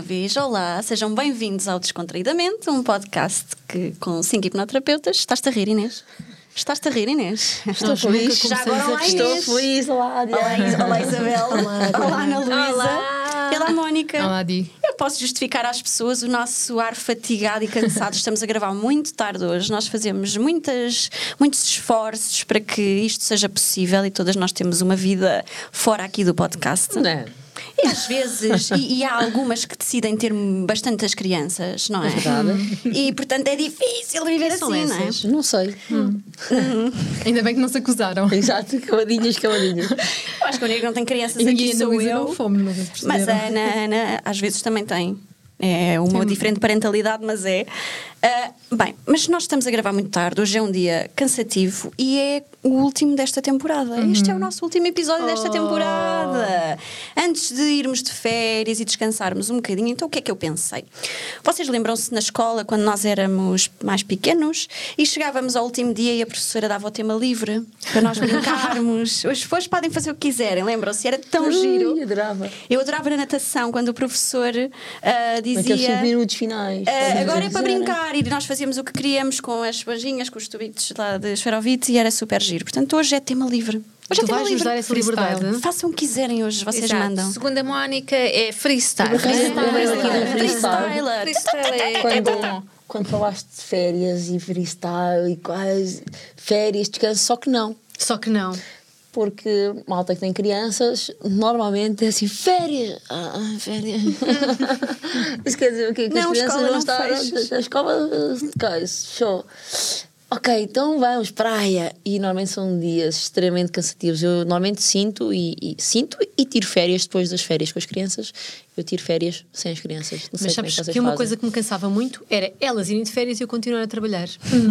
vez. Olá, sejam bem-vindos ao Descontraídamente, um podcast com 5 hipnoterapeutas. Estás-te a rir, Inês? Estás-te a rir, Inês? Estou feliz. Já agora, olá, Estou feliz. Olá, olá, Isabel. Olá, Ana Luísa. Olá. E olá, Mónica. Olá, Di. Eu posso justificar às pessoas o nosso ar fatigado e cansado. Estamos a gravar muito tarde hoje. Nós fazemos muitos esforços para que isto seja possível e todas nós temos uma vida fora aqui do podcast. Não é? E às vezes, e há algumas que decidem ter bastantes crianças, não é? Verdade. E portanto é difícil viver assim, são não é? essas? Não sei. Ainda bem que não se acusaram. Exato, camadinhas. Eu acho que a única que não tem crianças E aqui a sou Luísa eu. não fomos, não sei se Mas a perceberam. Ana às vezes também tem. É uma diferente parentalidade, mas é. Bem, mas nós estamos a gravar muito tarde. Hoje é um dia cansativo e é o último desta temporada. Este é o nosso último episódio desta temporada. Antes de irmos de férias e descansarmos um bocadinho, então o que é que eu pensei? Vocês lembram-se na escola, quando nós éramos mais pequenos e chegávamos ao último dia e a professora dava o tema livre para nós brincarmos? Hoje podem fazer o que quiserem, lembram-se? Era tão giro. Adorava. Eu adorava na natação quando o professor Naqueles 5 dizia minutos finais. agora é para brincar, e nós fazíamos o que queríamos com as esponjinhas, com os tubitos lá de esferovite e era super giro. Portanto, hoje é tema livre. Hoje é Tu tema vais livre. nos dar essa liberdade? Façam o que quiserem hoje, vocês Exato. mandam. Segundo a Mónica, é freestyle. Eu lembro aqui do freestyle. Freestyle é bom. Quando falaste de férias e freestyle e quase férias, descanso, só que não. Só que não. Porque malta que tem crianças, normalmente é assim, férias. Férias. Isso quer dizer o quê? Que Não, as crianças escola não não estão fechas. na escola, show. Ok, então vamos, praia. E normalmente são dias extremamente cansativos. Eu normalmente sinto e tiro férias depois das férias com as crianças. Eu tiro férias sem as crianças. Não sei Mas como é sabes vocês que uma fazem. coisa que me cansava muito era elas irem de férias e eu continuar a trabalhar.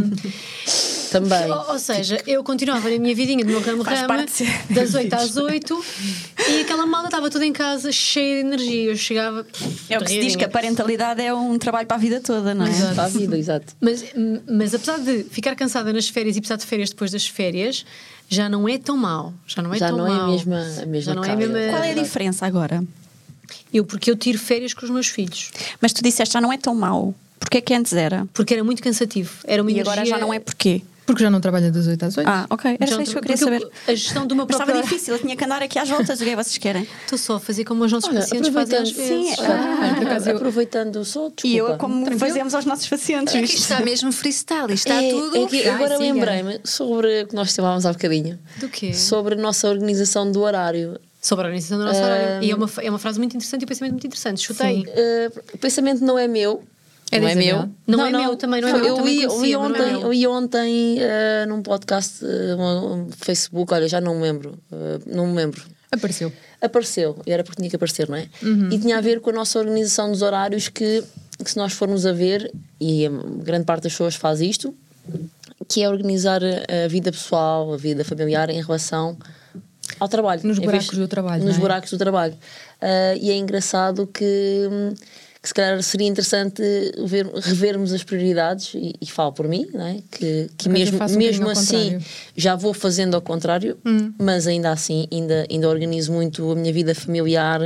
Também. Ou seja, eu continuava na minha vidinha do meu ramo-ramo parte de das 8 às 8 e aquela malta estava toda em casa cheia de energia. Eu chegava. É o que se diz, que a parentalidade é um trabalho para a vida toda, não é? Exato. Para a vida, exato. Mas apesar de ficar cansada nas férias e precisar de férias depois das férias, já não é tão mau. Já não é Já tão não é mau. a mesma Já não é a carga. mesma... Qual é a diferença agora? Porque eu tiro férias com os meus filhos. Mas tu disseste já não é tão mau. Porquê que antes era? Porque era muito cansativo. Era uma E energia... agora já não é porquê? Porque já não trabalha das 8 às 8. Ah, ok. Era só isso que eu queria Porque saber. A gestão de uma Mas própria... estava difícil, eu tinha que andar aqui às voltas. O que é que vocês querem? Estou só a fazer como os nossos Olha, pacientes fazem às aproveitando, vezes. Sim, por acaso aproveitando só, desculpa. E eu, como fazemos aos nossos pacientes. É que viste? isto está mesmo freestyle, isto está tudo. É que agora siga. lembrei-me sobre o que nós falávamos há bocadinho. Do quê? Sobre a nossa organização do horário. Sobre a organização do nosso horário. E é uma frase muito interessante e um pensamento muito interessante. Chutei. O pensamento não é meu. É não da é meu. Isabel? Não é meu, também não é meu. Eu Também li conhecia, mas não é meu. eu li ontem num podcast, um Facebook, olha, já não me lembro. Não me lembro. Apareceu. E era porque tinha que aparecer, não é? E tinha a ver com a nossa organização dos horários que se nós formos a ver, e a grande parte das pessoas faz isto, que é organizar a vida pessoal, a vida familiar em relação ao trabalho. Nos Em buracos vez- do trabalho, Nos não é? buracos do trabalho. E é engraçado que se calhar seria interessante revermos as prioridades, e falo por mim, não é? Que eu mesmo, faço um mesmo bocadinho ao assim contrário. já vou fazendo ao contrário, mas ainda assim ainda organizo muito a minha vida familiar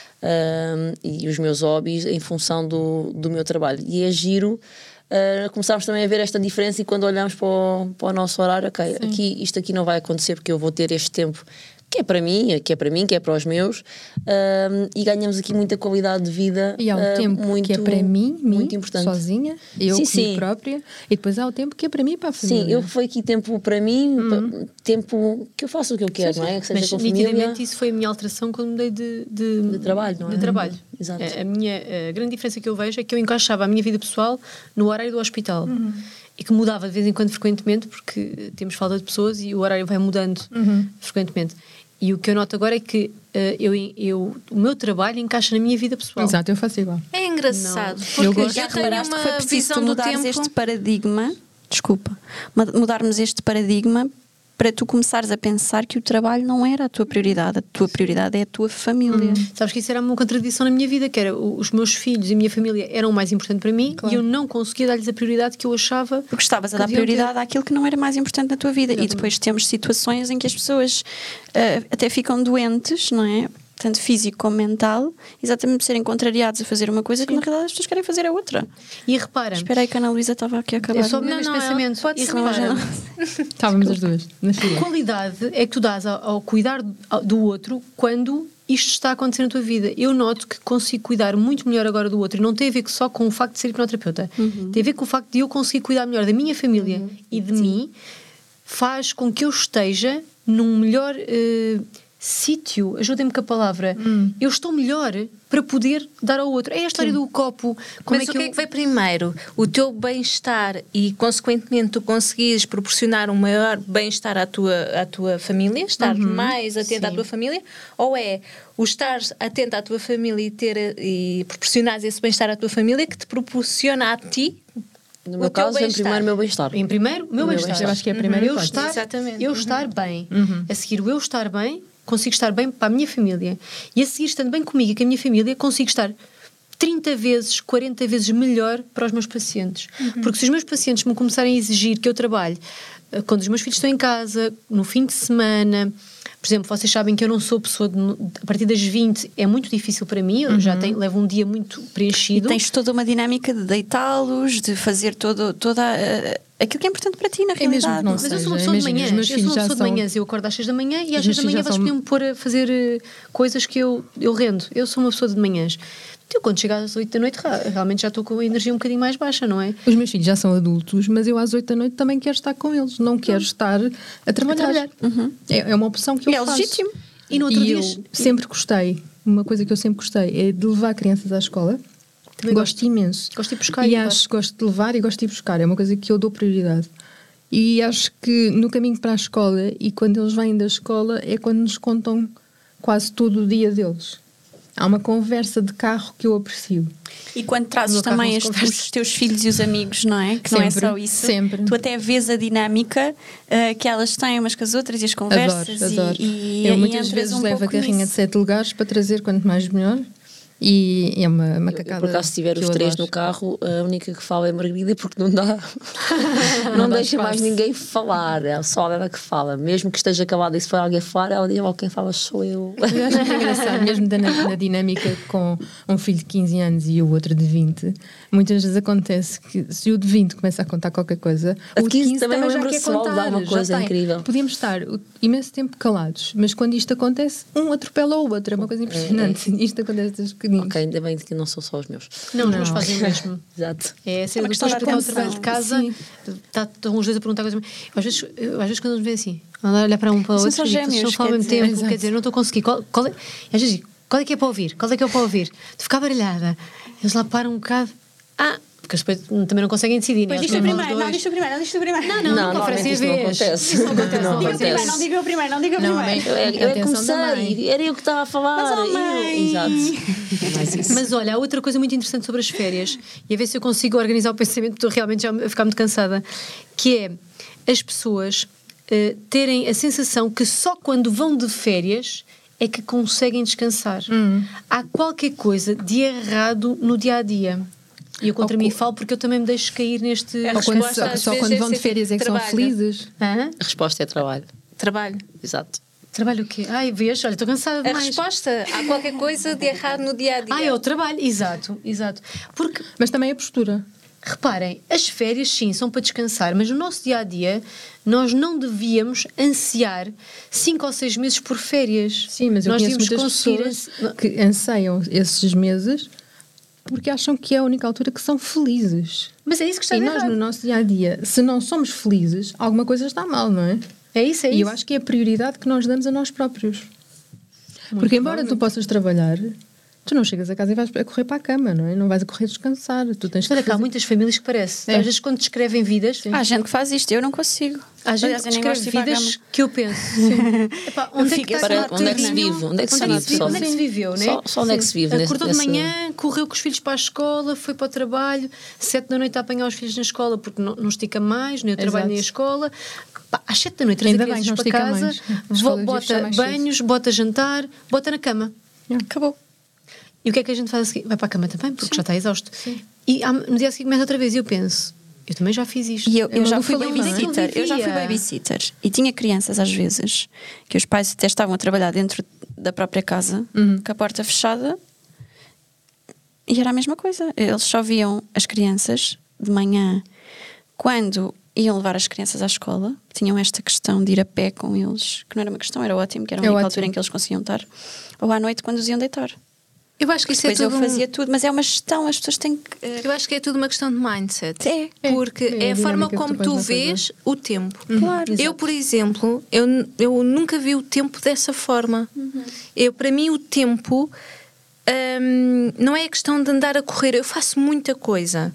e os meus hobbies em função do meu trabalho. E é giro começarmos também a ver esta diferença, e quando olhamos para o nosso horário, ok, isto aqui não vai acontecer porque eu vou ter este tempo que é para mim, que é para os meus, e ganhamos aqui muita qualidade de vida. E há um tempo muito, que é para mim muito importante. sozinha, eu Sim, comigo sim. própria, e depois há o tempo que é para mim e para a família. Sim, eu foi aqui tempo para mim, tempo que eu faço o que eu quero, não é? Que seja Mas com a família. nitidamente isso foi a minha alteração quando mudei de trabalho, não é? De trabalho. Exato. A grande diferença que eu vejo é que eu encaixava a minha vida pessoal no horário do hospital. E que mudava de vez em quando frequentemente, porque temos falta de pessoas e o horário vai mudando frequentemente. E o que eu noto agora é que o meu trabalho encaixa na minha vida pessoal. Exato, eu faço igual. É engraçado. Eu Porque gosto. Já eu tenho reparaste que foi uma preciso visão do mudares tempo. este paradigma? Desculpa. Mudarmos este paradigma para tu começares a pensar que o trabalho não era a tua prioridade. A tua prioridade é a tua família. Sabes que isso era uma contradição na minha vida, que era os meus filhos e a minha família eram o mais importante para mim, Claro. e eu não conseguia dar-lhes a prioridade que eu achava. Porque estavas a que dar deviam prioridade àquilo que não era mais importante na tua vida. Exatamente. E depois temos situações em que as pessoas até ficam doentes, não é? tanto físico como mental, exatamente por serem contrariados a fazer uma coisa que na realidade as pessoas querem fazer a outra. E repara, Espera aí que a Ana Luísa estava aqui a acabar. é só este pensamento. pode E ser. repara, Estávamos as duas na fila. qualidade é que tu dás ao cuidar do outro quando isto está a acontecer na tua vida. Eu noto que consigo cuidar muito melhor agora do outro e não tem a ver só com o facto de ser hipnoterapeuta. Tem a ver com o facto de eu conseguir cuidar melhor da minha família e de mim, faz com que eu esteja num melhor sítio, ajudem-me com a palavra. Eu estou melhor para poder dar ao outro. É a história do copo. Mas o que é que veio primeiro? O teu bem-estar e, consequentemente, tu conseguires proporcionar um maior bem-estar à tua família, estar mais atento à tua família, ou é o estar atento à tua família e proporcionares esse bem-estar à tua família que te proporciona a ti? No meu caso, em primeiro, o meu bem-estar. Em primeiro, o meu bem-estar. Eu acho que é a primeira eu hipótese. estar bem. A seguir o eu estar bem, consigo estar bem para a minha família. E a seguir, estando bem comigo e com a minha família, consigo estar 30 vezes, 40 vezes melhor para os meus pacientes. Porque se os meus pacientes me começarem a exigir que eu trabalhe quando os meus filhos estão em casa, no fim de semana... Por exemplo, vocês sabem que eu não sou pessoa a partir das 20 é muito difícil para mim, eu já levo um dia muito preenchido. E tens toda uma dinâmica de deitá-los, de fazer toda aquilo que é importante para ti, na É mesmo realidade. que não Mas eu sou seja, uma pessoa de imagina, manhãs, os meus eu sou filhos uma já pessoa de são- manhãs, eu acordo às 6 da manhã e Os às 6 meus da manhã filhos já vais são- poder-me pôr a fazer coisas que eu rendo. Eu sou uma pessoa de manhãs. Então, quando chego às 8 da noite, realmente já estou com a energia um bocadinho mais baixa, não é? Os meus filhos já são adultos, mas eu às 8 da noite também quero estar com eles. Não quero estar a trabalhar. É uma opção que eu E é faço. legítimo. E no outro E dia... eu sempre gostei, uma coisa que eu sempre gostei é de levar crianças à escola. Também Gosto imenso. Gosto de ir buscar E e levar. gosto de levar e gosto de ir buscar. É uma coisa que eu dou prioridade. E acho que no caminho para a escola e quando eles vêm da escola é quando nos contam quase todo o dia deles. Há uma conversa de carro que eu aprecio. E quando trazes No carro também não se conversa. os teus filhos e os amigos, não é? Que não é Sempre, só isso. sempre. Tu até vês a dinâmica que elas têm umas com as outras e as conversas. Adoro. E Eu muitas entras vezes um levo a pouco carrinha nisso. de 7 lugares para trazer quanto mais melhor. E é uma Eu, macacada. por acaso, se tiver que os eu três adoro. no carro, a única que fala é a Margarida porque não dá. não dá deixa mais espaço. ninguém falar. É só ela que fala. Mesmo que esteja calada e se for alguém falar, ela diz: quem fala sou eu. Eu acho muito engraçado, mesmo na dinâmica com um filho de 15 anos e o outro de 20, muitas vezes acontece que se o de 20 começa a contar qualquer coisa, A de o de 15 15 também já lembra-se quer logo de contar, alguma já coisa tem. incrível. Podíamos estar imenso tempo calados, mas quando isto acontece, um atropela o outro, é uma coisa impressionante. Isto acontece desde pequeninos. Ok, ainda bem que não são só os meus. Não, os meus fazem o mesmo. Exato. É, se É eu uma estou a questão de explicar o atenção. trabalho de casa, Sim. estão os dois a perguntar coisas. Às vezes quando eles veem assim, andar a olhar para um para o São outro, só e digo, gêmeos, vocês estão a falar ao quer mesmo tempo, dizer. quer dizer, não estou a conseguir. Qual é, às vezes digo, qual é que é para ouvir? Qual é que é para ouvir? De ficar baralhada. Eles lá param um bocado. Porque depois também não conseguem decidir. Pois né? diz tu Eles primeiro, os não, dois. diz tu primeiro, não, diz tu primeiro. Não, Não, nunca oferecem a normalmente isso não vez. acontece. Isso não acontece. Não Diga acontece. primeiro, não diga eu primeiro, não diga eu Não, primeiro. Eu é que Atenção da mãe. comecei, era eu que estava a falar. Mas, oh, mãe. Exato. É mais isso. Mas olha, há outra coisa muito interessante sobre as férias, e a ver se eu consigo organizar o pensamento, porque estou realmente já a ficar muito cansada, que é as pessoas terem a sensação que só quando vão de férias é que conseguem descansar. Há qualquer coisa de errado no dia-a-dia. E eu contra mim falo porque eu também me deixo cair neste... É Ou quando, resposta, às só vezes, quando é vão de ser férias é que são trabalho. felizes. Hã? A resposta é trabalho. Trabalho. Exato. Trabalho o quê? Ai, vês? Olha, estou cansada A demais. resposta, há qualquer coisa de errado no dia-a-dia. É o trabalho. Exato. Porque, Mas também a postura. reparem, as férias sim são para descansar, mas no nosso dia-a-dia nós não devíamos ansiar 5 ou 6 meses por férias. Sim, mas eu nós conheço devíamos muitas conseguir pessoas que anseiam esses meses porque acham que é a única altura que são felizes. Mas é isso que está E nós, errado. no nosso dia-a-dia, se não somos felizes, alguma coisa está mal, não é? É isso, é E isso. eu acho que é a prioridade que nós damos a nós próprios. Porque embora tu possas trabalhar, tu não chegas a casa e vais a correr para a cama, não é? Não vais a correr descansar. Tu tens que Olha, cá há fazer... muitas famílias que parece. É. Às vezes quando descrevem vidas, Há gente que faz isto, eu não consigo. há gente Aliás, que eu nem gosto de ir descreve para a vidas cama. que eu penso. Epá, onde é fico que está assim, aquele onde é que se bocadinho? vive? Onde é que se Onde vive? Onde é que se viveu, né? Só onde é que se vive nesse- Acordou de nesse- manhã, correu com os filhos para a escola, foi para o trabalho, 7 da noite a apanhar os filhos na escola porque não estica mais, nem o trabalho Exato. nem a escola. Pá, às 7 da noite trazer Ainda bem crianças que para não casa, estica mais. A escola devia fechar bota mais cedo. banhos, bota jantar, bota na cama. Acabou. E o que é que a gente faz a seguir? Vai para a cama também, porque já está exausto. E no dia seguinte começa outra vez e eu penso, eu também já fiz isto. E eu uma já fui lufa lima, não é? babysitter. Eu já fui babysitter. E tinha crianças, às vezes, que os pais até estavam a trabalhar dentro da própria casa, com a porta fechada, e era a mesma coisa. Eles só viam as crianças de manhã, quando iam levar as crianças à escola, tinham esta questão de ir a pé com eles, que não era uma questão, era ótimo, que era a única altura em que eles conseguiam estar, ou à noite quando os iam deitar. Eu acho que isso Depois é tudo eu fazia tudo, mas é uma gestão, as pessoas têm que... Eu acho que é tudo uma questão de mindset. Porque É é a a forma dinâmica que como tu tu pões na vês o tempo. Claro. Eu, por exemplo, eu nunca vi o tempo dessa forma. Para mim, o tempo não é a questão de andar a correr. Eu faço muita coisa.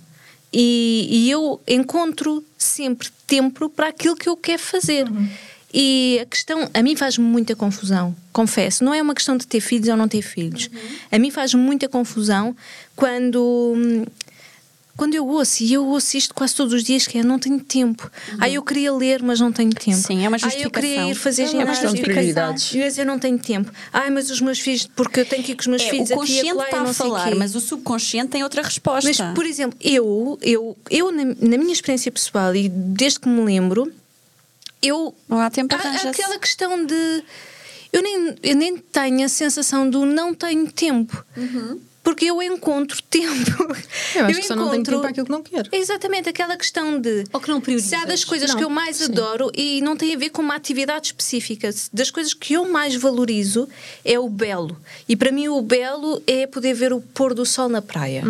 E eu encontro sempre tempo para aquilo que eu quero fazer. E a questão, a mim faz muita confusão, confesso. Não é uma questão de ter filhos ou não ter filhos. A mim faz muita confusão quando eu ouço, e eu ouço isto quase todos os dias, que é: não tenho tempo. Eu queria ler, mas não tenho tempo. Sim, é uma Eu justificação. queria ir fazer É uma questão de prioridades. E eu não tenho tempo. Mas os meus filhos, porque eu tenho que ir com os meus filhos o aqui e consciente acolá, está e a não sei falar, quê. mas o subconsciente tem outra resposta. Mas, por exemplo, eu na minha experiência pessoal, e desde que me lembro, não há tempo, arranja-se. aquela questão de eu nem tenho a sensação do não tenho tempo, porque eu encontro tempo. Eu acho que só não tenho tempo para aquilo que não quero. Exatamente, aquela questão de Ou que não priorizas. se há das coisas que eu mais adoro, e não tem a ver com uma atividade específica, das coisas que eu mais valorizo é o belo. E para mim o belo é poder ver o pôr do sol na praia.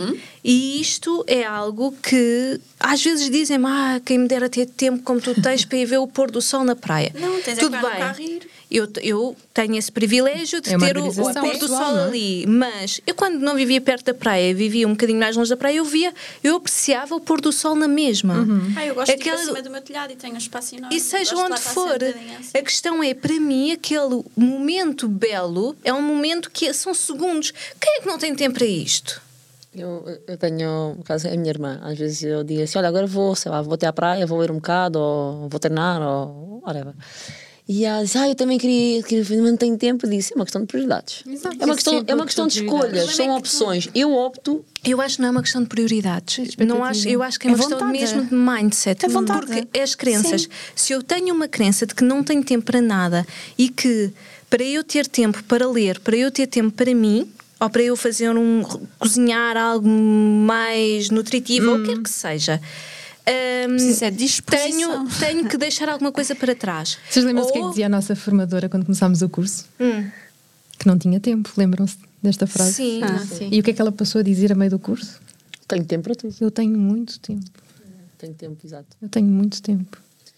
E isto é algo que às vezes dizem-me: quem me dera ter tempo como tu tens para ir ver o pôr do sol na praia. Não, tens Tudo é que bem. no carro e ir. Eu tenho esse privilégio de É uma ter o organização pôr do pessoal, sol não é? ali, mas eu, quando não vivia perto da praia, vivia um bocadinho mais longe da praia, eu apreciava o pôr do sol na mesma. Eu gosto de ir para cima do meu telhado e tenho um espaço enorme. E seja Gosto de lá onde estar for, sentadinha assim. a questão é, para mim, aquele momento belo é um momento que são segundos. Quem é que não tem tempo para isto? Eu tenho, no caso, a minha irmã, às vezes eu digo assim: olha, agora vou, sei lá, vou até à praia, vou ler um bocado, ou vou treinar, ou whatever. E ela diz: eu também queria, mas não tenho tempo. Eu disse: é uma questão de prioridades. Exato. É uma É questão de prioridades. escolhas, são opções. Eu opto. Eu acho que não é uma questão de prioridades. Eu acho que é É uma questão vontade. mesmo de mindset. É vontade. Porque as crenças, Sim. se eu tenho uma crença de que não tenho tempo para nada, e que para eu ter tempo para ler, para eu ter tempo para mim, ou para eu fazer cozinhar algo mais nutritivo, ou o que quer que seja, Precisa de disposição. tenho que deixar alguma coisa para trás. Vocês lembram-se o que é que Ou- dizia a nossa formadora quando começámos o curso? Que não tinha tempo, lembram-se desta frase? Sim. Sim. E o que é que ela passou a dizer a meio do curso? Tenho tempo para tudo. Eu tenho muito tempo. Tenho tempo, exato. Eu tenho muito tempo.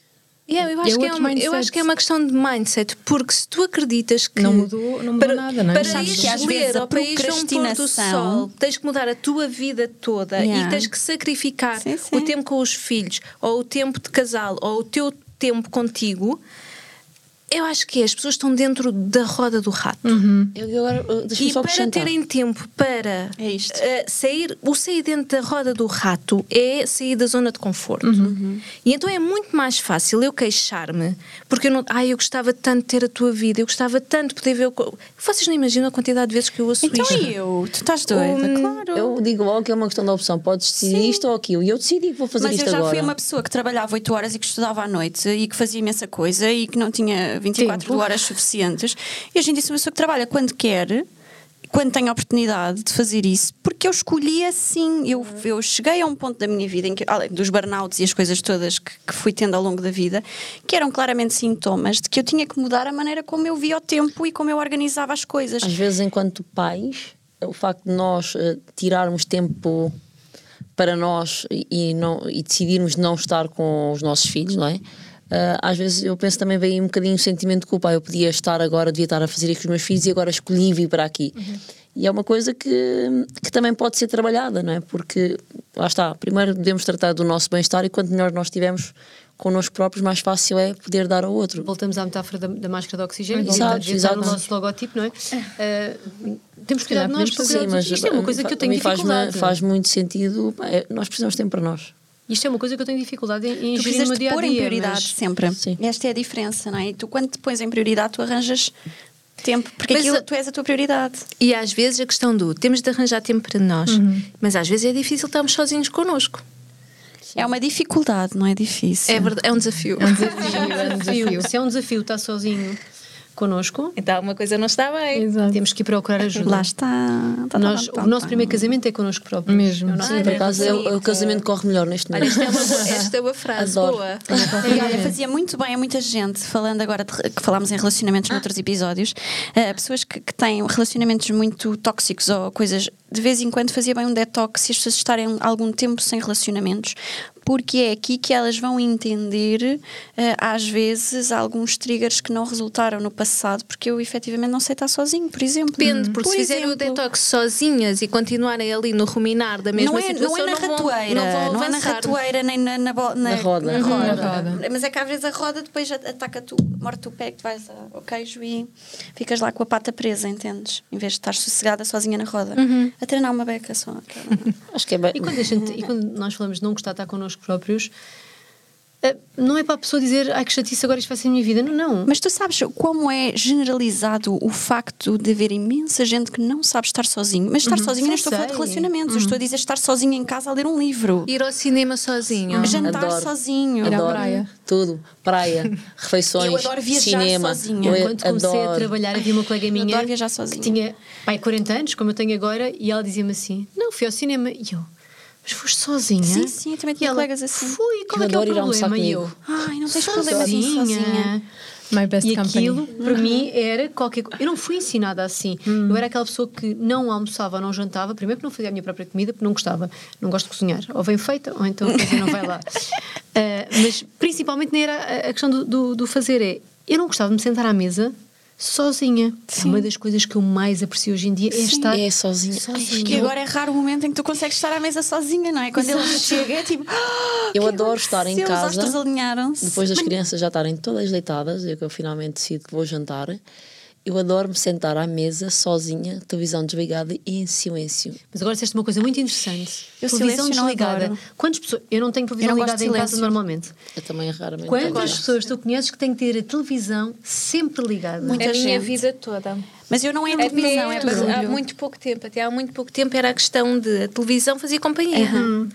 Eu outro acho que é mindset. uma questão de mindset, porque se tu acreditas que Não mudou nada, não é? para Sabes ires que às vezes ler a ou para ires a um pôr do procrastinação- sol, tens que mudar a tua vida toda Yeah. e tens que sacrificar Sim, sim. o tempo com os filhos, ou o tempo de casal, ou o teu tempo contigo. Eu acho que as pessoas estão dentro da roda do rato. Eu agora, deixa-me E só para acrescentar. terem tempo para É isto. sair dentro da roda do rato é sair da zona de conforto. E então é muito mais fácil eu queixar-me, porque eu gostava tanto de ter a tua vida, eu gostava tanto de poder ver Vocês não imaginam a quantidade de vezes que eu ouço Então isto. e eu? Tu estás doida? Claro. Eu digo logo que é uma questão da opção. Podes decidir isto ou aquilo. E eu decidi que vou fazer Mas isto eu já agora. fui uma pessoa que trabalhava 8 horas e que estudava à noite e que fazia imensa coisa e que não tinha 24 Tempo. horas suficientes. E hoje em dia sou uma pessoa que trabalha quando quer, quando tem a oportunidade de fazer isso, porque eu escolhi assim. Eu cheguei a um ponto da minha vida em que, além dos burnouts e as coisas todas que fui tendo ao longo da vida, que eram claramente sintomas de que eu tinha que mudar a maneira como eu via o tempo e como eu organizava as coisas. Às vezes, enquanto pais, o facto de nós tirarmos tempo para nós e decidirmos não estar com os nossos filhos, não é? Às vezes eu penso também vem um bocadinho o sentimento de culpa. Eu podia estar agora, devia estar a fazer isto com os meus filhos e agora escolhi vir para aqui. E é uma coisa que também pode ser trabalhada, não é? Porque, lá está, primeiro devemos tratar do nosso bem-estar e quanto melhor nós estivermos connosco próprios, mais fácil é poder dar ao outro. Voltamos à metáfora da máscara de oxigênio. Exato, Devia estar no exato. nosso logotipo, não é? Temos que cuidar de nós, para Sim, cuidar mas dos... Isto é uma coisa que eu tenho a mim dificuldade. faz muito sentido. Nós precisamos de tempo para nós. Isto é uma coisa que eu tenho dificuldade em Tu gerir no precisas meu de dia a pôr em dia. prioridade Mas... sempre. Sim. Esta é a diferença, não é? E tu, quando te pões em prioridade, tu arranjas tempo, porque Mas tu és a tua prioridade. E às vezes a questão temos de arranjar tempo para nós, mas às vezes é difícil estarmos sozinhos connosco. É uma dificuldade, não é difícil. É verdade, é um desafio. Se é um desafio estar sozinho connosco, Então alguma coisa não está bem. Exato. temos que ir procurar ajuda. Lá está. O nosso primeiro casamento é connosco próprios. Mesmo. É o nosso Por primeiro acaso o casamento corre melhor neste Olha, momento. esta é uma frase Adoro. boa. E olha, fazia muito bem a muita gente, falando agora que falámos em relacionamentos noutros episódios, pessoas que têm relacionamentos muito tóxicos ou coisas, de vez em quando fazia bem um detox se as pessoas estarem algum tempo sem relacionamentos, porque é aqui que elas vão entender, às vezes, alguns triggers que não resultaram no passado, porque eu efetivamente não sei estar sozinho, por exemplo. Depende, porque se fizerem o exemplo. detox sozinhas e continuarem ali no ruminar da mesma situação, não é na ratoeira, não vão é na avançar. ratoeira nem na roda. roda. Mas é que às vezes a roda depois ataca-te, morde-te o pé, que tu vais ao queijo e ficas lá com a pata presa, entendes? Em vez de estar sossegada sozinha na roda. A treinar uma beca só. Acho que é bem. E quando nós falamos de não gostar de estar connosco próprios, não é para a pessoa dizer ai que chatice, agora isto vai ser a minha vida. Não. Mas tu sabes como é generalizado o facto de haver imensa gente que não sabe estar sozinho. Mas estar sozinho não estou a falar de relacionamentos. Eu estou a dizer estar sozinho em casa a ler um livro. Ir ao cinema sozinho. Jantar Adoro. sozinho. Ir à Adoro. praia. Tudo. Praia, refeições, Eu adoro viajar cinema. sozinha. Eu Quando comecei a adoro. trabalhar, havia uma colega minha adoro viajar sozinha. que tinha 40 anos, como eu tenho agora, e ela dizia-me assim: não, fui ao cinema. E eu, mas foste sozinha? Sim, eu também E tinha ela, colegas assim. Fui, qual Eu é que é o adoro ir almoçar problema? E eu, comigo. Ai, não tens problema assim sozinha. My best E company. aquilo, para mim, era qualquer coisa. Eu não fui ensinada assim. Eu era aquela pessoa que não almoçava ou não jantava. Primeiro, porque não fazia a minha própria comida, porque não gostava. Não gosto de cozinhar. Ou vem feita, ou então a coisa não vai lá. Mas, principalmente, nem era a questão do fazer. Eu não gostava de me sentar à mesa sozinha. É uma das coisas que eu mais aprecio hoje em dia é estar É sozinha. E agora é raro o momento em que tu consegues estar à mesa sozinha, não é? Quando ele chega é tipo... Eu adoro estar em Os casa. astros alinharam-se. Depois das crianças já estarem todas deitadas, eu finalmente decido que vou jantar. Eu adoro me sentar à mesa sozinha, televisão desligada e em silêncio. Mas agora disseste uma coisa muito interessante. Eu Televisão silêncio não desligada. adoro. Quantas pessoas... Eu não tenho televisão Eu não gosto ligada de em casa silêncio. normalmente. Eu também raramente. Quantas gosto. pessoas tu conheces que têm que ter a televisão sempre ligada? Muita A minha gente. vida toda. Mas eu não é televisão, é Há barulho. muito pouco tempo, até há muito pouco tempo era a questão de a televisão fazia companhia.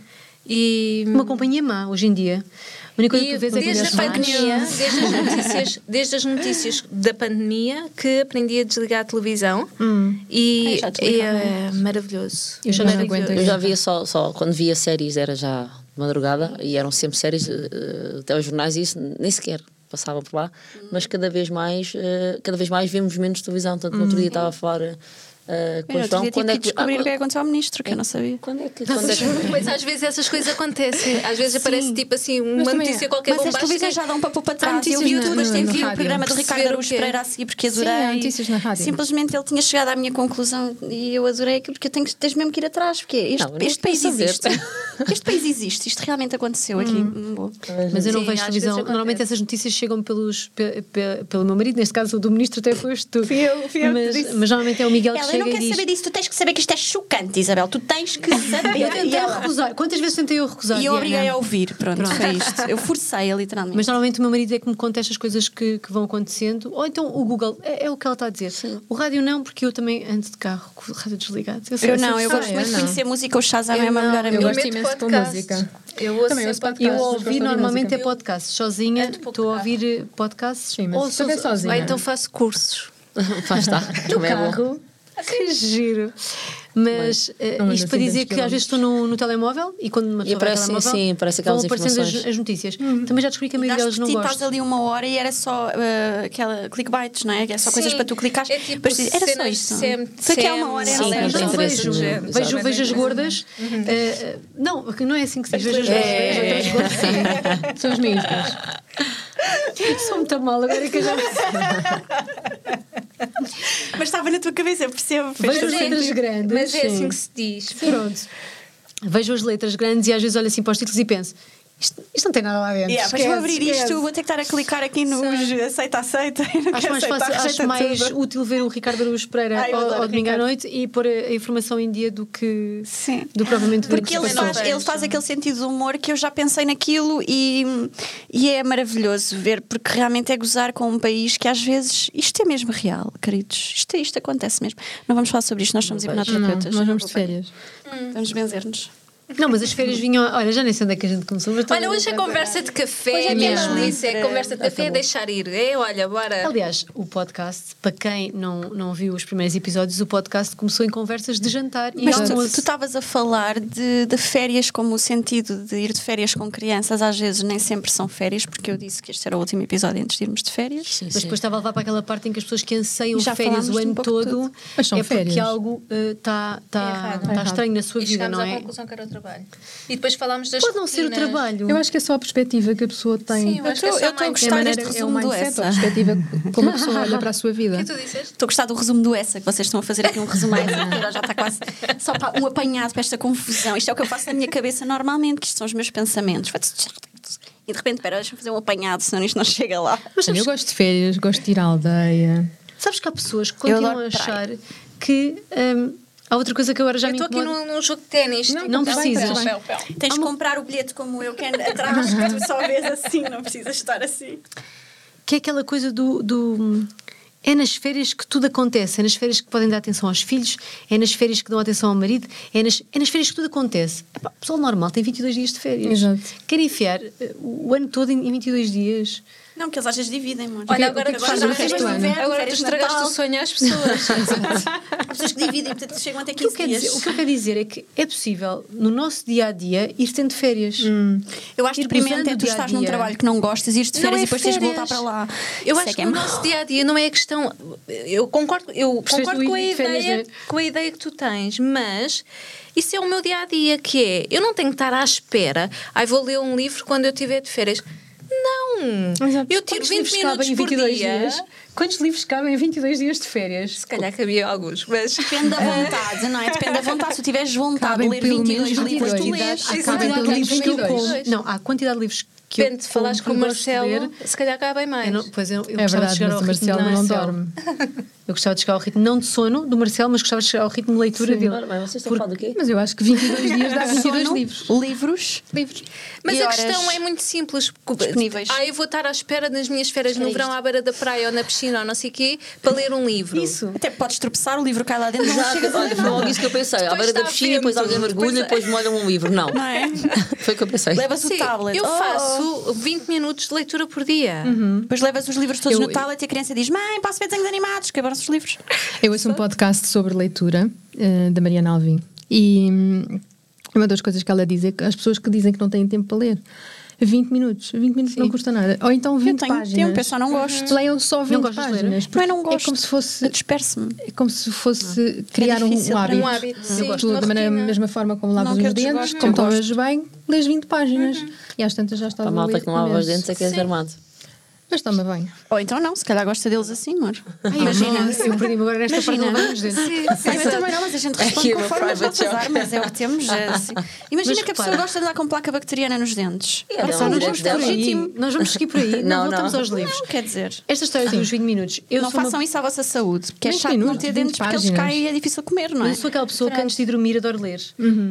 E Uma companhia má, hoje em dia. A única coisa que tu vês é que desde a as más. pandemia, desde as notícias da pandemia que aprendi a desligar a televisão e, já desligo, é maravilhoso. Eu já não Maravilhoso. aguento Eu já via só quando via séries era já de madrugada e eram sempre séries, até os jornais e isso nem sequer passavam por lá, mas cada vez mais vemos menos televisão. Tanto no outro dia estava a falar com Eu o João, tive que descobrir o que aconteceu ao ministro, que eu não sabia. quando é que Mas às vezes essas coisas acontecem. Às vezes aparece tipo assim uma também notícia qualquer Mas as bombástica. televisões já dão para pôr para trás. Eu notícias vi na- tudo, no- vi no o rádio. programa do Ricardo Perceber o Araújo quê? Pereira a seguir, porque Sim, adorei. há notícias na rádio. Simplesmente ele tinha chegado à minha conclusão e eu adorei aquilo, porque tens mesmo que ir atrás, porque Não, eu não este país quero saber. existe. Este país existe, isto realmente aconteceu aqui. Boa. Mas eu não Sim, vejo às televisão. vezes Normalmente acontece. essas notícias chegam pelo meu marido, neste caso o do ministro até foste tu. Fui eu que disse. Mas normalmente é o Miguel que Ela, eu chega não e quero diz. saber disso, tu tens que saber que isto é chocante, Isabel, tu tens que saber. Eu tentei recusar. Quantas vezes tentei eu recusar? E eu Diana? obriguei a ouvir, pronto, foi isto. Eu forcei-a literalmente. Mas normalmente o meu marido é que me conta estas coisas que vão acontecendo. Ou então o Google, é o que ela está a dizer. O rádio não, porque eu também ando de carro com o rádio desligado. eu não, eu gosto eu muito de não. conhecer música, o Shazam é Eu uma não, melhor eu amiga. gosto meto imenso com podcast. música. Eu ouço Também ouço sempre podcast. Eu Gosto de ouvi ouvir normalmente música. é podcasts sozinha. Ando pouco Estou a de ouvir podcasts. Sim, mas se estiver sozinha. Ou então faço cursos. Faz estar. Também é bom. Carro. Que giro. Mas Não, isto mas para assim, dizer temos que às vezes estou no telemóvel e quando uma E pessoa vai ao aparece, telemóvel, sim, aparece vão aquelas aparecendo informações. as notícias. Também já descobri que a maioria delas Daste não ti, gosta. estás ali 1 hora e era só aquela clickbytes, não é? Que é só coisas Sim, para tu clicares. é tipo Depois dizes, era só cenas isto. sem- Foi aquela sem- 1 hora. sim, era não leve. tem Não interesse vejo, nenhum. vejo as gordas. Não é assim que se diz. Vejo as outras gordas. São os meus. Sou muito mal agora que eu já Mas estava na tua cabeça, eu percebo. vejo as letras grandes. Mas é sim. assim que se diz. Pronto. Vejo as letras grandes e às vezes olho assim para os títulos e penso: isto não tem nada lá dentro. Yeah, mas vou abrir Esquece. isto, vou ter que estar a clicar aqui nos aceita. Acho mais fácil, acho mais tudo. útil ver o Ricardo Araújo Pereira Ai, eu adoro ao domingo à Ricardo. noite e pôr a informação em dia do que Sim. do propriamente ver o Porque que se ele passou. faz, aquele sentido de humor que eu já pensei naquilo e é maravilhoso ver, porque realmente é gozar com um país que às vezes isto é mesmo real, queridos. Isto acontece mesmo. Não vamos falar sobre isto, nós somos Não, hipnoterapeutas. nós vamos de férias. Vamos benzer-nos. Não, mas as férias vinham. Olha, já nem sei onde é que a gente começou. Mas Olha, hoje a conversa de café, Hoje é minha mesmo. delícia, é conversa de café é deixar ir. Olha, bora. Aliás, o podcast, para quem não viu os primeiros episódios, o podcast começou em conversas de jantar e Mas almoço. tu estavas a falar de férias como o sentido de ir de férias com crianças, às vezes nem sempre são férias, porque eu disse que este era o último episódio antes de irmos de férias. Sim, Mas sim. depois estava a levar para aquela parte em que as pessoas que anseiam Já férias falámos o de um ano pouco todo tudo. Mas são é porque férias. algo está errado. estranho na sua E vida, chegámos não à é? conclusão que era o trabalho. E depois falámos das Pode não ser o rotinas. trabalho. Eu acho que é só a perspectiva que a pessoa tem. Sim, eu acho que é só Eu estou a mindset. É a gostar maneira, deste é o resumo do mindset, a Essa. perspectiva como a pessoa olha para a sua vida. O que tu disseste? Estou a gostar do resumo do Essa, que vocês estão a fazer aqui um resumo a essa altura, já está quase só para um apanhado para esta confusão. Isto é o que eu faço na minha cabeça normalmente, que isto são os meus pensamentos. E de repente, espera, deixa-me fazer um apanhado, senão isto não chega lá. Eu gosto de férias, gosto de ir à aldeia. Sabes que há pessoas que continuam adoro a achar que há outra coisa que agora já Eu me estou aqui incomoda. num jogo de ténis. Não tá precisas. bem, tá bem. Tens de comprar o bilhete como eu, que é atrás, que tu só vês assim, não precisas estar assim. Que é aquela coisa do é nas férias que tudo acontece, é nas férias que podem dar atenção aos filhos, é nas férias que dão atenção ao marido, é nas férias que tudo acontece. Epá, o pessoal normal tem 22 dias de férias. Exato. Querem enfiar o ano todo em 22 dias. Não, que eles às vezes dividem, amor. Olha, O que é agora que fazes no resto do ano? Agora tu estragaste o sonho às pessoas. Há pessoas que dividem, portanto chegam até O que eu 15 quero dias. dizer, o que eu quero dizer é que é possível, no nosso dia-a-dia, ir tendo férias. Eu acho Ir deprimente gozando é o tu estás num dia-a-dia. trabalho que não gostas, ires de Não férias é e depois tens de férias. voltar para lá. Eu Isso acho é que é no mau. nosso dia a dia não é a questão. Eu concordo Gostaste com a de férias, ideia, não é? com a ideia que tu tens, mas isso é o meu dia a dia, que é eu não tenho que estar à espera. Vou ler um livro quando eu estiver de férias. Não! Exato. Eu tiro Quantos 20 livros minutos cabem em por 22 dia. dias? Quantos livros cabem em 22 dias de férias? Se calhar cabia alguns, mas. Depende da vontade, não é? Depende da vontade. Se tu tiveres vontade de Cabem ler pelo 22 menos livros, tu 22. lês. Há Sim, quantidade cabem de pelo livros que eu menos como. 22. Não, há quantidade de livros que Depende, se falares com o gosto de Marcelo, ler. se calhar cabem mais. Eu não, pois eu É gostava de verdade, chegar mas ao o ritmo Marcelo do não Marcelo. dorme. Eu gostava de chegar ao ritmo, não de sono do Marcelo, mas gostava de chegar ao ritmo de leitura Sim. dele. Mas vocês estão a falar do quê? Mas eu acho que 22 dias dá 22 Sono, livros. livros. Mas e a horas questão é muito simples. disponíveis. Eu vou estar à espera das minhas férias no Espera verão isto. à beira da praia ou na piscina ou não sei o quê para ler um livro. Isso. Até podes tropeçar, o livro cai lá dentro, não Exato, chegas a olha, ler. foi logo isso que eu pensei. À Depois beira da está piscina, depois vento. alguém mergulha, depois molham um livro. Não. Não é? Foi o que eu pensei. Levas o Sim, tablet. eu Oh. faço 20 minutos de leitura por dia. Depois levas os livros todos Eu- no tablet e a criança diz: Mãe, posso ver desenhos animados? Acabaram-se os livros. Eu ouço um podcast sobre leitura da Mariana Alvim e uma das coisas que ela diz é que as pessoas que dizem que não têm tempo para ler 20 minutos não custa nada, ou então 20 Eu tenho páginas. tempo, eu só não gosto. Leiam só 20 gostas de ler? páginas. Não é, não porque gosto. É como se fosse Eu disperso-me. É como se fosse criar difícil um para hábito. mim. Um hábito, sim, Tu, uma da maneira, rotina. mesma forma como lavas Não, que os eu dentes, desgosto, como eu gosto. tovas bem, lês 20 páginas. E às tantas já estás Para a malta ler que não lava os imenso. dentes é que és armado. Mas toma bem. Ou então não, se calhar gosta deles assim, amor. Imagina, eu perdi-me agora nesta parte Imagina. do lavar os dentes. Eu também não, mas a gente responde Aqui é uma conforme as private nossas joke. armas, é o que temos. é assim. Imagina Mas que a pessoa repara. gosta de andar com placa bacteriana nos dentes. É, Ora, não, só não nos direito gostos dela. legítimo. Nós vamos seguir por aí, Não, não voltamos não. aos livros. Não, quer dizer, Esta história dos 20 minutos. Eu não sou façam isso à vossa saúde, porque é 20 chato não minutos, ter 20 dentes porque eles páginas. caem e é difícil comer, não é? Eu sou aquela pessoa que antes de dormir adoro ler.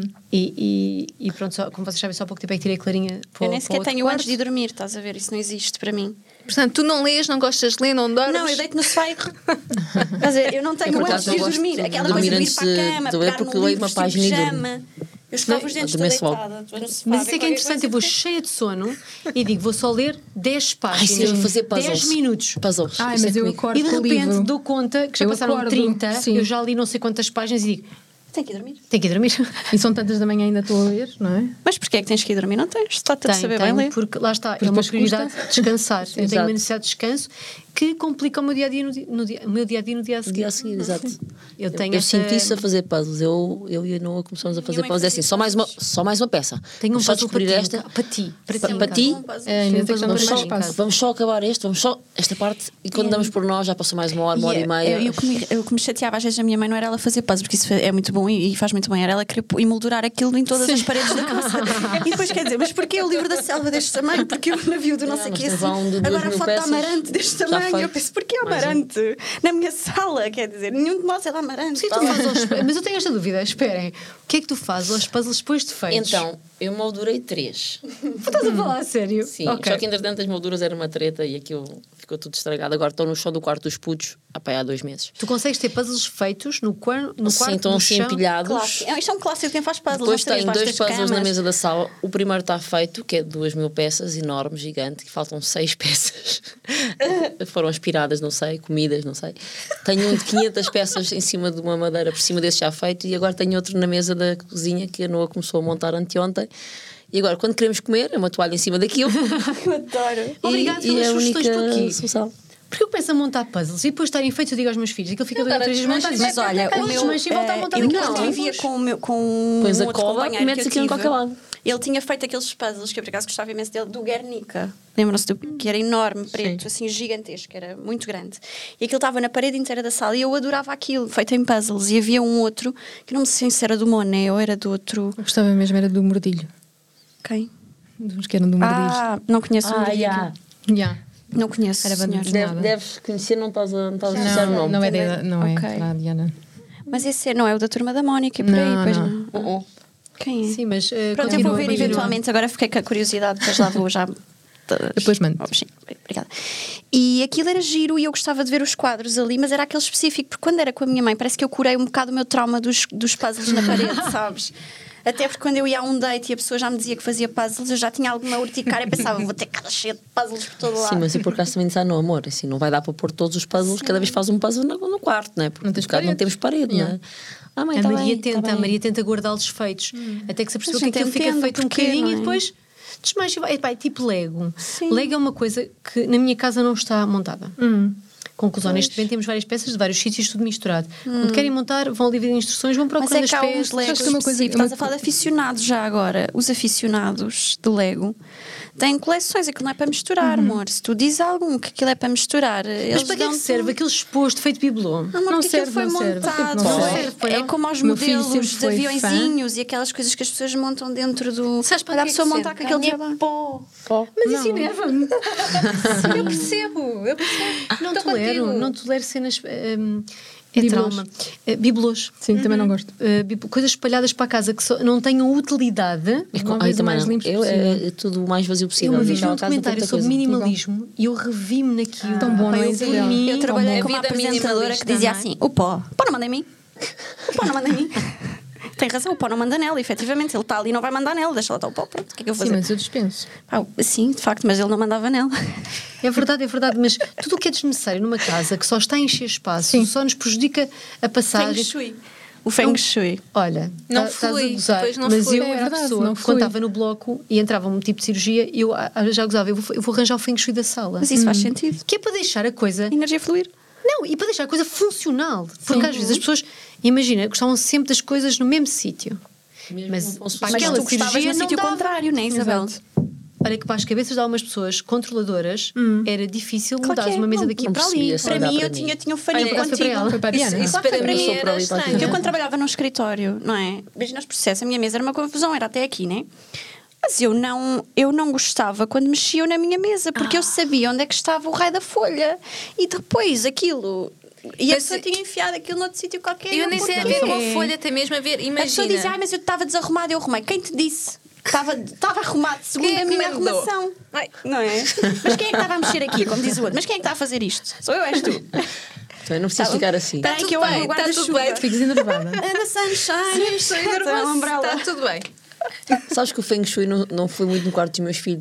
E pronto, como vocês sabem, só há pouco tempo é que tirei a Clarinha para Eu o nem para o sequer outro tenho quarto. antes de dormir, estás a ver? Isso não existe para mim. Portanto, tu não lês, não gostas de ler, não dormes. Não, eu deito no sofá e... Estás a ver? Eu não tenho por antes acaso de não gosto dormir. de Aquela dormir coisa de ir antes para a cama, de ler, pegar porque num leio livro, uma vestir página e durmo. pijama. Eu escovava os dentes toda adormeço logo. deitada. Estou no sofá, Mas isso é que é ver interessante, eu qualquer vou coisa. cheia de sono e digo, vou só ler 10 Ai, sim, páginas, fazer puzzles. 10 minutos. Puzzles. Ai, Isso mas é eu comigo. acordo E de com o repente livro. dou conta que já Eu passaram acordo, 30, sim. eu já li não sei quantas páginas e digo, Tenho que ir dormir. tenho que ir dormir. E são tantas da manhã ainda estou a ler, não é? Mas porquê é que tens que ir dormir? Não tens. Está-te a saber bem Tenho, ler. porque lá está, Porque é uma depois prioridade descansar. Eu tenho Exato. uma necessidade de descanso que complica o meu dia-a-dia no meu dia-a-dia no dia a No seguir. dia a seguir, exato. Eu tenho eu essa- sinto isso a fazer puzzles. Eu e a Noa começamos a fazer mãe puzzles. É fazia assim, só mais uma peça. Tenho um Vamos só puzzle para descobrir ti, esta. para ti, para ti, Para ti, É, ainda tem que puzzle dar para mais mim. espaço. vamos só acabar este, vamos só esta parte. E quando damos por nós, já passou mais uma hora e meia. E o que me chateava às vezes a minha mãe não era ela fazer puzzles, porque isso é muito bom e faz muito bem, era ela querer emoldurar aquilo em todas as paredes da casa. E depois quer dizer, mas porquê o livro da selva deste tamanho? Porquê o navio do não sei o mas que tens lá um de 2.000 Agora a foto peças, da Amarante deste já tamanho. Eu feito. penso, porquê Mais um. Amarante? Na minha sala, quer dizer, nenhum de nós é da Amarante. Sim, tu fazes aos... Mas eu tenho esta dúvida, esperem. O que é que tu fazes aos puzzles depois de feitos? Então, eu moldurei 3. Estás a falar a sério? Sim, Ok. só que entretanto as molduras eram uma treta e aquilo ficou tudo estragado. Agora estou no chão do quarto dos putos há 2 meses. Tu consegues ter puzzles feitos no quarto, Sim, estão no assim chão? empilhados. Isto é um clássico de quem faz puzzles. Depois não sei, tem debaixo 2 das puzzles na camas. mesa da sala. O primeiro está feito, que é de 2.000 peças, enorme, gigante, que faltam 6 peças. Foram aspiradas, não sei, comidas, não sei. Tenho um de 500 peças em cima de uma madeira, por cima desse já feito, e agora tenho outro na mesa da cozinha que a Noa começou a montar anteontem. E agora, quando queremos comer, é uma toalha em cima daquilo. Eu adoro. Obrigada e pelas é a sugestões única por aqui. solução. Porque eu começo a montar puzzles e depois estarem feitos, eu digo aos meus filhos, aquilo fica 2 ou 3 dias montado. Mas olha, o meu desmanche e volta a montar eu aquilo. quando vivia com Pões um a outro cola, companheiro metes que eu aquilo em tive, qualquer lado. ele tinha feito aqueles puzzles que eu por acaso gostava imenso dele, do Guernica. Lembram-se que era enorme, preto, assim gigantesco, era muito grande. E aquilo estava na parede inteira da sala e eu adorava aquilo, feito em puzzles. E havia um outro, que não me sei se era do Monet ou era do outro. Eu gostava mesmo, era do Mordilho. Quem? Dos que eram do Mordilho. Não conheço o Mordilho. Yeah. Não conheço, Era banda senhor. desenhada. Deves conhecer, não estás a associar o nome. Não é não é Ok. para a Diana. Mas esse não é o da Turma da Mónica e por aí, Não, pois não. não. Quem é? Sim, mas Pronto, eu vou ver eventualmente. Agora fiquei com a curiosidade, depois lá vou já. Depois mando. Sim, obrigada. E aquilo era giro e eu gostava de ver os quadros ali, mas era aquele específico, porque quando era com a minha mãe, parece que eu curei um bocado o meu trauma dos puzzles na parede, sabes? Até porque quando eu ia a um date e a pessoa já me dizia que fazia puzzles, eu já tinha alguma urticária e pensava, vou ter cara cheia de puzzles por todo lado. Sim, mas e por acaso também disse, não, amor, assim, não vai dar para pôr todos os puzzles, cada vez faz um puzzle no quarto, não é? Porque Não tens não temos parede, não é? Ah, mãe, A tá Maria bem, tenta, tá a bem. Maria tenta guardá-los feitos. Até que se apercebeu Mas que aquilo fica entendo feito um porquê, bocadinho não é? e depois desmancha. É tipo Lego. Sim. Lego é uma coisa que na minha casa não está montada. Conclusão, neste momento temos várias peças de vários sítios, tudo misturado. Quando querem montar, vão ali ver instruções, vão Mas procurando é que há as uns peças. Legos Acho que é uma coisa- específicos. Estás a falar de aficionados já agora. Os aficionados de Lego têm coleções, aquilo não é para misturar, amor. Se tu dizes algum que aquilo é para misturar, Mas eles para que é que dão-te serve aquele exposto feito bibelô? Amor, Não porque aquilo serve, foi não serve. montado. Não serve. É como aos O meu filho modelos sempre de foi aviõezinhos e aquelas coisas que as pessoas montam dentro do. Sabes para para a que é pessoa que montar serve? com aquele Ganha trabalho. Mas isso enerva-me. Eu percebo. Não Estou tolero, contigo. não tolero cenas. É Bibelôs. trauma. Bibelôs. Sim, também não gosto. Coisas espalhadas para a casa que não tenham utilidade. Uma vez o mais limpos possível. É tudo o mais vazio Eu possível. uma vez vi Naquela um casa, documentário tanta sobre coisa. minimalismo e eu revi-me naquilo. Tão bom, Pá, não é, eu, Isabel? por mim, Eu trabalhei com uma vida apresentadora que minimalista, dizia não é? assim: o pó não manda em mim. O pó não manda em mim. Tem razão, o pó não manda nela, efetivamente. Ele está ali e não vai mandar nela, deixa lá estar o pó, pronto. O que é que eu vou Sim, fazer? mas eu dispenso. Sim, de facto, mas ele não mandava nela. É verdade, mas tudo o que é desnecessário numa casa que só está a encher espaço, Sim. só nos prejudica a passagem. O Feng Shui. Olha, Não estás a fui, gozar, depois não mas fui. eu É era a verdade, pessoa não que fui. quando estava no bloco e entrava um tipo de cirurgia, eu já gozava, eu vou arranjar o Feng Shui da sala. Mas isso faz sentido. Que é para deixar a coisa. Energia fluir. Não, e para deixar a coisa funcional. Porque às vezes as pessoas, imagina, gostavam sempre das coisas no mesmo sítio. Mas para Mas aquela tu gostavas cirurgia no não sítio dava. contrário, não é, Isabel? Olha que para as cabeças de algumas pessoas controladoras era difícil Claro mudar que é. uma mesa Não- daqui não para ali. percebia só. Para Olhar mim, para eu mim. tinha o farinha Olha, essa foi para contigo. ela. Foi para a Diana. Isso Ah, para também mim sou para era ali para estranho. Eu quando trabalhava num escritório, não é? Imagina os processos, a minha mesa era uma confusão, era até aqui, né? Mas eu não gostava quando mexiam na minha mesa, porque eu sabia onde é que estava o raio da folha. E depois aquilo. E a Mas pessoa tinha enfiado aquilo noutro sítio qualquer. Eu nem sei a ver com a porquê? folha, tem mesmo a ver. A pessoa Imagina. diz, mas eu estava desarrumada, eu arrumei. Quem te disse? Estava arrumado, segundo Quem é a que minha mandou? arrumação. Não é? Mas quem é que estava a mexer aqui, como diz o outro? Mas quem é que está a fazer isto? Sou eu, és tu. Também não precisas ficar assim. Espera aí tudo que eu bem, abro o tá tudo guarda-chuva. bem. Ficas enervada. Ana Sunshine. Estou Está nervosa. Está tudo bem. Sabes que o Feng Shui não foi muito no quarto dos meus filhos.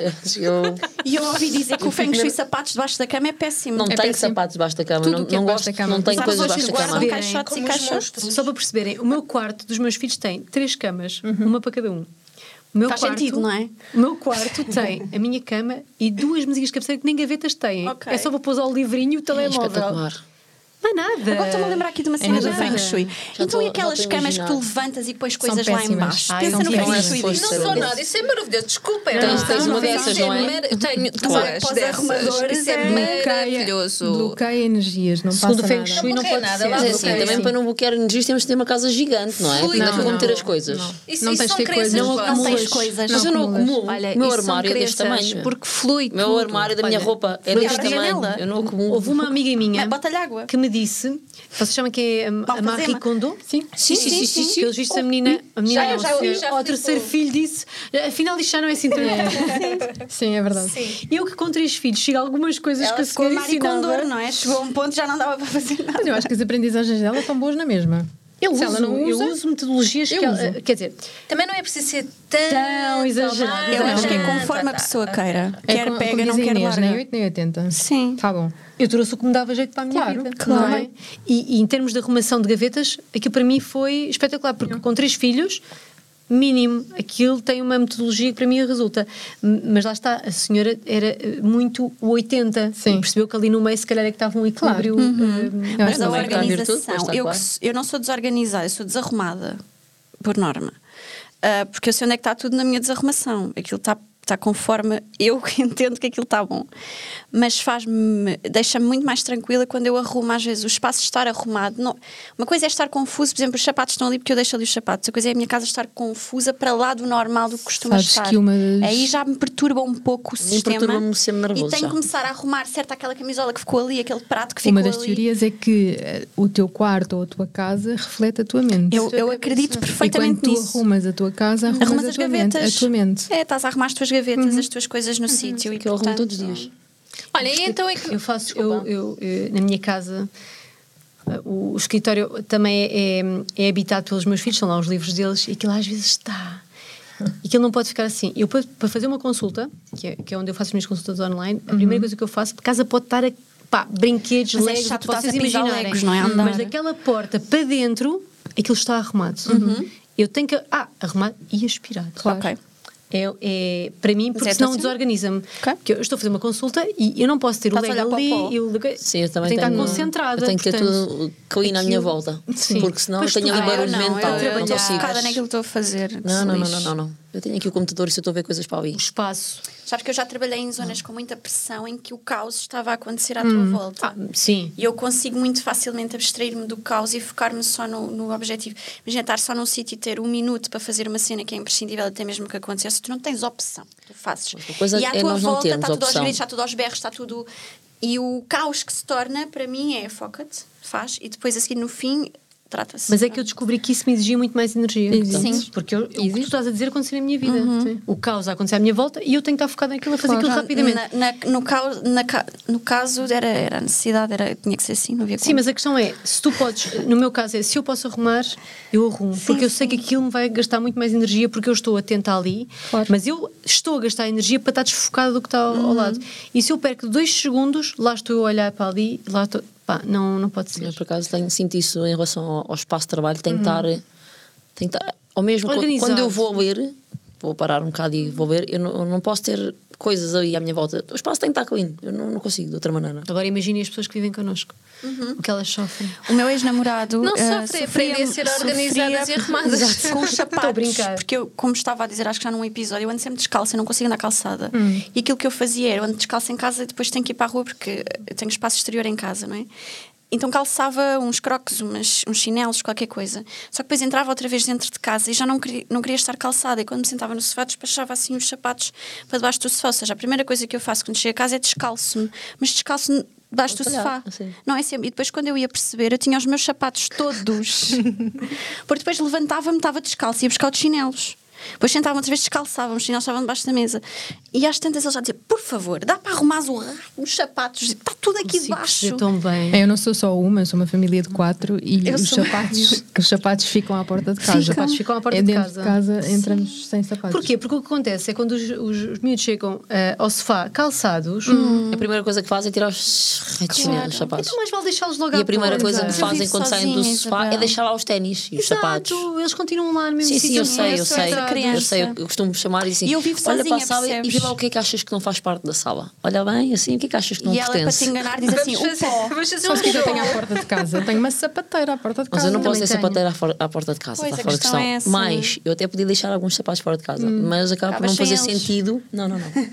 E eu ouvi dizer que o Feng Shui sapatos debaixo da cama é péssimo. Não É tenho péssimo. sapatos debaixo da cama. Tudo Não, o que é não debaixo gosto, da cama. não tenho Sabes, coisas hoje debaixo da guardam cama. caixotes e Como os caixotes. monstros. Só para perceberem, o meu quarto dos meus filhos tem 3 camas, uma para cada um. O meu Faz quarto, sentido, não é? O meu quarto tem a minha cama e 2 mesinhas de cabeceira que nem gavetas têm. Ok. É só para pôr o livrinho e o É telemóvel. espetacular. Não é nada. Agora estou-me a lembrar aqui de uma cena do nada. Feng Shui. Já Então, e estou aquelas a camas que tu imaginar. levantas e pões coisas lá péssimas. embaixo? Ai, Pensa não no quero Feng isso. Shui Não disto. Não sou nada, isso é maravilhoso. Desculpem, Tens uma dessas, isso é não é? Eu tenho Para duas os dessas. arrumadores, Isso é Bloqueia maravilhoso. energias, não Segundo o passa Feng nada. Shui não bloqueia pode nada, ser. lá Mas é assim, bloqueia. também para não bloquear energias temos de ter uma casa gigante, não é? Fluido. Onde é que vão Não, ter as coisas? Isso Não tens são de ter crenças coisas. vossas. Não tens coisas. Mas eu não acumulas. acumulo. Olha, O meu isso são armário é deste crenças, tamanho. porque flui O meu tudo. armário da minha Olha, roupa é flui deste abre a tamanho. janela. Eu não acumulo. Houve uma amiga minha Bota-lhe água. que me disse, vocês chamam que é a Malfazema. Marie Kondo? Sim. Sim. Pelos vistos, a menina Já- não, já ouvi, se- já ao ficou. terceiro filho disse, afinal isto já não é assim tão Sim, é verdade. Eu que com 3 filhos chego a algumas coisas que Ela a ficou senhora Marie Kondo, ensinava. não é? Chegou a um ponto que já não dava para fazer nada. Mas eu acho que as aprendizagens dela estão boas na mesma. Eu Se ela não usa, uso metodologias eu que uso. quer dizer, Também não é preciso ser tão Tão exagerado. Eu acho que é Não, conforme a pessoa queira. É Quer como pega, diz não a quer Inês, nem larga. 8 nem 80. Sim. Tá bom. eu trouxe o que me dava jeito para a minha Claro, vida. claro. Não é? E em termos de arrumação de gavetas, aquilo para mim foi espetacular, porque com 3 filhos, mínimo, aquilo tem uma metodologia que para mim resulta. Mas lá está, a senhora era muito o 80 Sim. e percebeu que ali no meio se calhar é que estava um equilíbrio. Eu Mas acho a também está a virtude, organização, pois está eu, claro. eu não sou desorganizada, eu sou desarrumada, por norma. Porque eu sei onde é que está tudo na minha desarrumação. Aquilo está conforme eu entendo que aquilo está bom. Mas deixa-me muito mais tranquila quando eu arrumo, às vezes, o espaço estar arrumado. Não, uma coisa é estar confuso, por exemplo, os sapatos estão ali porque eu deixo ali os sapatos. A coisa é a minha casa estar confusa para lá do normal, do que costuma Sabes estar. que uma das- Aí já me perturba um pouco o sistema. perturba-me sempre nervoso E tenho já. que começar a arrumar certo aquela camisola que ficou ali, aquele prato que ficou Uma ali. das teorias é que o teu quarto ou a tua casa reflete a tua mente. Eu acredito E perfeitamente quando tu nisso. arrumas a tua casa, arrumas a as tua mente. gavetas. A tua mente. É, estás a arrumar as tuas gavetas, as tuas coisas no sítio. E Que eu arrumo portanto, todos os dias. Olha, e então é que. Eu faço, Desculpa. eu, na minha casa, o escritório também é habitado pelos meus filhos, são lá os livros deles, e aquilo às vezes está. E aquilo não pode ficar assim. Eu, para fazer uma consulta, que é onde eu faço as minhas consultas online, a primeira coisa que eu faço, a casa pode estar brinquedos, Mas é legos, chato, o que vocês estás a pisar imaginarem. legos, não é? A andar. Mas daquela porta para dentro, aquilo está arrumado. Eu tenho que arrumar e aspirado. Claro. Ok. Para mim, porque é senão assim? desorganiza-me. Ok. Porque eu estou a fazer uma consulta e eu não posso ter o Estás a leg olhar ali para o pó. e o leg... Sim, eu também tenho que estar tenho. concentrada. Eu tenho que ter portanto, tudo clean à minha volta. Sim. Porque senão Pois eu tenho tu- ali eu barulho não, mental. eu Eu não estou consigo. focada naquilo que estou a fazer. Não. Eu tenho aqui o computador e se eu estou a ver coisas para o ali. espaço. Sabes que eu já trabalhei em zonas com muita pressão em que o caos estava a acontecer à tua volta. Sim. E eu consigo muito facilmente abstrair-me do caos e focar-me só no objetivo. Imagina estar só num sítio e ter 1 minuto para fazer uma cena que é imprescindível até mesmo que aconteça. Tu não tens opção, tu fazes. Uma coisa E à é tua nós não volta termos está tudo aos opção. gritos, está tudo aos berros, está tudo... E o caos que se torna, para mim, é foca-te, faz, e depois a seguir no fim, trata-se. Mas é que eu descobri que isso me exigia muito mais energia. Existe. Sim. Porque o que tu estás a dizer aconteceu na minha vida. Sim. O caos a acontecer à minha volta e eu tenho que estar focada naquilo, a fazer aquilo rapidamente. No caso, era a necessidade, tinha que ser assim, não havia Sim, como. mas a questão é, se tu podes, no meu caso é, se eu posso arrumar, eu arrumo. Porque eu sei que aquilo me vai gastar muito mais energia porque eu estou atenta ali, Claro. mas eu estou a gastar energia para estar desfocada do que está ao lado. E se eu perco 2 segundos, lá estou eu a olhar para ali, lá estou, não pode ser. Eu, por acaso, sinto isso em relação ao espaço de trabalho. Tenho que estar ao mesmo Organizado. quando eu vou ler, vou parar um bocado e vou ler, eu não posso ter coisas aí à minha volta. O espaço tem que estar clean. Eu não consigo de outra maneira. Agora imagine as pessoas que vivem connosco, o que elas sofrem. O meu ex-namorado Não sofre, aprendem a ser organizadas e arrumadas. Exato, com os Estou a sapatos. brincar. Porque eu, como estava a dizer, acho que já num episódio, eu ando sempre descalça, eu não consigo andar calçada. E aquilo que eu fazia era, eu ando descalça em casa e depois tenho que ir para a rua porque eu tenho espaço exterior em casa, não é? Então calçava uns crocs, uns chinelos, qualquer coisa. Só que depois entrava outra vez dentro de casa e já não queria estar calçada. E quando me sentava no sofá, despachava assim os sapatos para debaixo do sofá. Ou seja, a primeira coisa que eu faço quando chego a casa é descalço-me. Mas descalço-me debaixo do sofá. Assim. Não é sempre. E depois, quando eu ia perceber, eu tinha os meus sapatos todos. Porque depois levantava-me, estava descalço, ia buscar os chinelos. Depois sentávamos outra vez, descalçávamos, os chinelos estavam debaixo da mesa. E às tantas ele já dizia: por favor, dá para arrumar os sapatos, está tudo aqui Consigo debaixo. perceber tão bem. Eu não sou só uma, eu sou uma família de 4 e Eu os sou- sapatos ficam à porta de casa. Os sapatos ficam à porta é de dentro casa. de casa, entramos sem sapatos. Porquê? Porque o que acontece é quando os miúdos chegam ao sofá calçados, A primeira coisa que fazem é tirar os chinelos, os sapatos. então mais vale deixá-los logo E à a primeira porta. coisa que Mas eu fazem vivo quando saem do sozinha, sofá é Isabel. deixar lá os ténis e os Exato, sapatos. eles continuam lá no mesmo Sim, sítio. sim, eu sou sei. essa criança. Eu sei, eu costumo chamar e assim. E eu vivo olha sozinha, para a sala e percebes? vê lá o que é que achas que não faz parte da sala. Olha bem, assim, o que é que achas que não E ela, para te pertence? enganar, diz assim: o pó. Vamos fazer Sabes o que é que eu tenho à jogo. porta de casa? Eu tenho uma sapateira à porta de Mas casa. eu não posso ter também sapateira à porta de casa, Pois, está a fora de questão questão. é essa. Mas eu até podia deixar alguns sapatos fora de casa, mas acaba por Acabas não fazer sem eles. sentido. Não.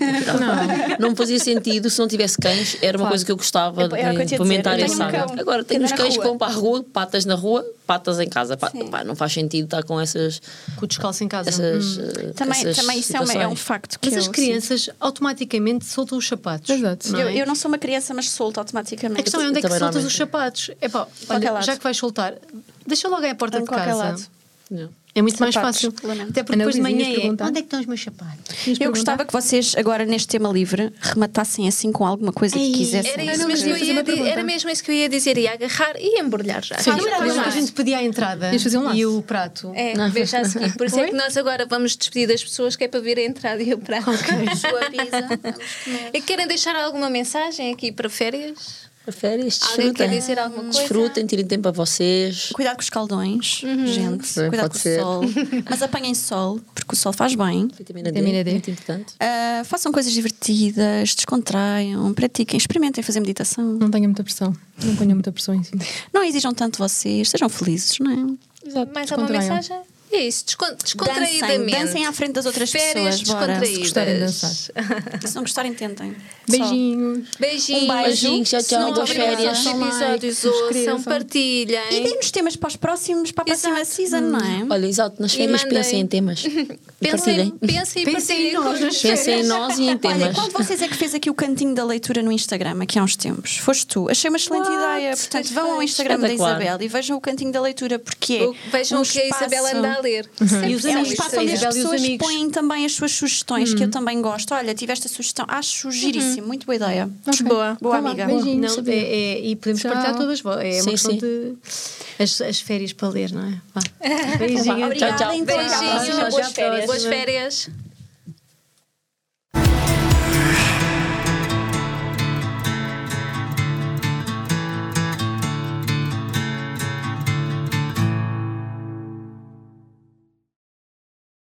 Não me fazia sentido se não tivesse cães, era uma coisa que eu gostava de Era o que eu tinha a implementar dizer, eu essa tenho um saga. cão Agora que tenho anda os na cães que rua. vão para a rua, patas na rua, patas em casa. Sim. Pá, não faz sentido estar com essas. Com o descalço em casa. Também isso é um situações. facto que Mas eu as crianças automaticamente soltam os sapatos. Exato. não é? Eu não sou uma criança, mas solto A automaticamente. questão é onde é que Também soltas normalmente. os sapatos. É pá, Qualquer olha, lado. já que vais soltar, deixa logo aí à porta Em de qualquer casa. lado. Não. É muito mais Sapatos, fácil. lamento. Até porque Ana depois de Luísa, manhã ias é. perguntar? Onde é que estão os meus sapatos? Eu gostava que vocês, agora neste tema livre, rematassem assim com alguma coisa que quisessem. Era Não, isso mesmo queria que eu fazer ia uma pergunta. era mesmo isso que eu ia dizer, ia agarrar e embrulhar já. Sim. Não era Fazer um que a laço. gente pedia a entrada Ias fazer um laço. e o prato. É, veja a seguir. Por isso é que nós agora vamos despedir das pessoas, que é para ver a entrada e o prato. Sua pizza, vamos comer. E querem deixar alguma mensagem aqui para férias? Para férias, Alguém quer desfrutem. dizer alguma coisa? Desfrutem, tirem tempo a vocês. Cuidado com os caldões, gente. Sim, Cuidado pode com ser. o sol. Mas apanhem sol, porque o sol faz bem. Vitamina D, Vitamina D. muito importante. Façam coisas divertidas, descontraiam, pratiquem, experimentem fazer meditação. Não tenha muita pressão. Não ponha muita pressão em si. Não exijam tanto vocês, sejam felizes, não é? Exato. Mais alguma descontraiam. mensagem? É isso, descontraídamente. Dancem à frente das outras Férias pessoas, bora. descontraídas. Se gostarem de dançar. Se não gostarem, tentem. Beijinhos. Beijinhos. Um beijo. Beijinhos, tchau, tchau, Muito boas obrigada. férias. Os episódios Like, ouçam, subscrevam. partilhem. E deem-nos temas para os próximos, para a próxima Exato. season, não é? Olha, exato, nas E férias mandem. pensem em temas. E Pensem partilhem. e partilhem em nós nas Pensem em nós e em Olha, temas. qual de vocês é que fez aqui o cantinho da leitura no Instagram aqui há uns tempos? Foste tu. Achei uma excelente ideia. Portanto, vão ao Instagram da Espetacular. Isabel e vejam o cantinho da leitura, porque é Vejam um o que a Isabela espaço- anda a ler. E os É um amigos, espaço a onde as Isabel e os pessoas amigos. põem também as suas sugestões, que eu também gosto. Olha, tive esta sugestão, acho giríssimo, muito boa ideia. Ok. Boa. Boa, Tá lá, amiga. beijinhos. Não, e podemos Tchau. partilhar todas. É Sim, uma questão sim. de as férias para ler, não é? Vá. Beijinho. Obrigada, Tchau, tchau. então. Beijinhos, Até a boas próxima. férias.